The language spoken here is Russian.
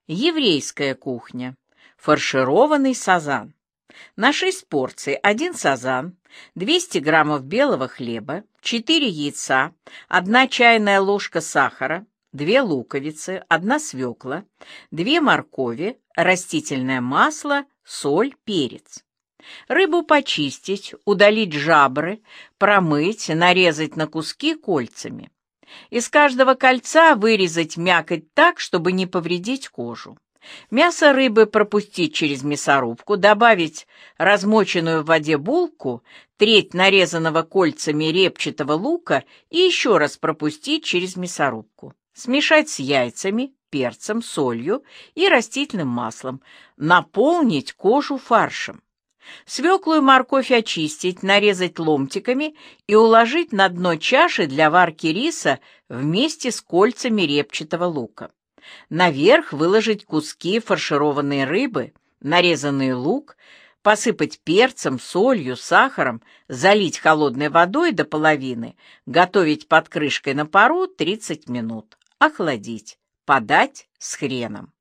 Еврейская кухня. Фаршированный сазан. На 6 порций 1 сазан, 200 граммов белого хлеба, 4 яйца, 1 чайная ложка сахара, 2 луковицы, 1 свекла, 2 моркови, растительное масло, соль, перец. Рыбу почистить, удалить жабры, промыть, нарезать на куски кольцами. Из каждого кольца вырезать мякоть так, чтобы не повредить кожу. Мясо рыбы пропустить через мясорубку, добавить размоченную в воде булку, треть нарезанного кольцами репчатого лука и еще раз пропустить через мясорубку. Смешать с яйцами, перцем, солью и растительным маслом. Наполнить кожу фаршем. Свеклу и морковь очистить, нарезать ломтиками и уложить на дно чаши для варки риса вместе с кольцами репчатого лука. Наверх выложить куски фаршированной рыбы, нарезанный лук, посыпать перцем, солью, сахаром, залить холодной водой до половины, готовить под крышкой на пару 30 минут, охладить, подать с хреном.